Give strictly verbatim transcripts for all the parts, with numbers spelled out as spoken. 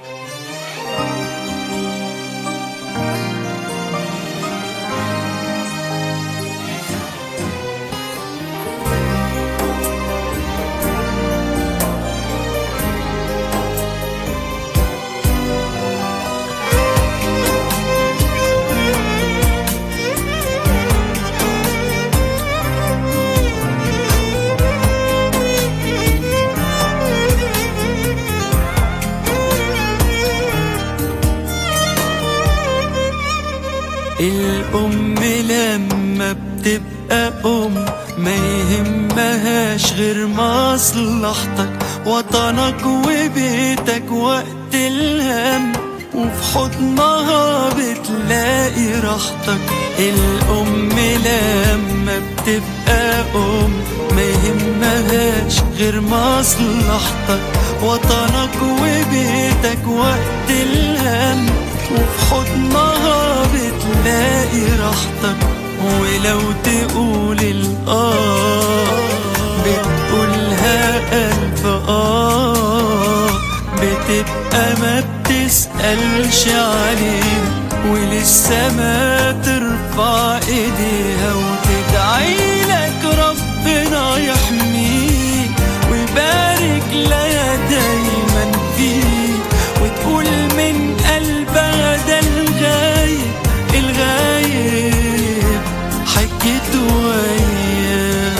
الأم لما بتبقى أم ما يهمهاش غير مصلحتك، وطنك وبيتك وقت الهم، وفي حضنها بتلاقي راحتك. الأم لما بتبقى أم ما يهمهاش غير مصلحتك، وطنك وبيتك وقت الهم، وفي حضنها بتلاقي راحتك. ولو تقول الآه بتقولها ألف آه، بتبقى ما بتسألش عليه، ولسه ما ترفع ايديها وتدعي لك ربنا يحميك ويبارك لها دايما فيك، وتقول من قلبها ده الغايب الغايب حكيت وياه،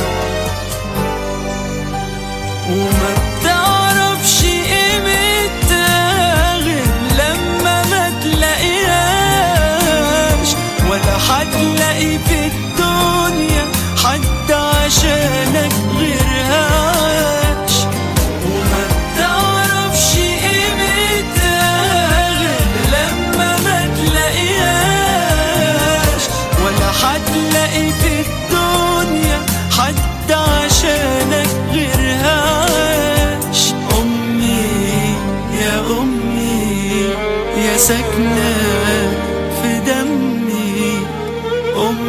وما بتعرفش قيمتها غير لما ما تلاقيهاش، ولا هتلاقي في الدنيا حد عشانك غيرها عاش. وما بتعرفش قيمتها غير لما ما تلاقيهاش، ولا هتلاقي في الدنيا حد عشانك غيرها عاش. أمي يا أمي يا ساكنة في دمي،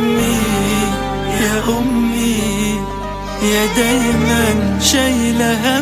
أمي يا أمي يا دايما شايلة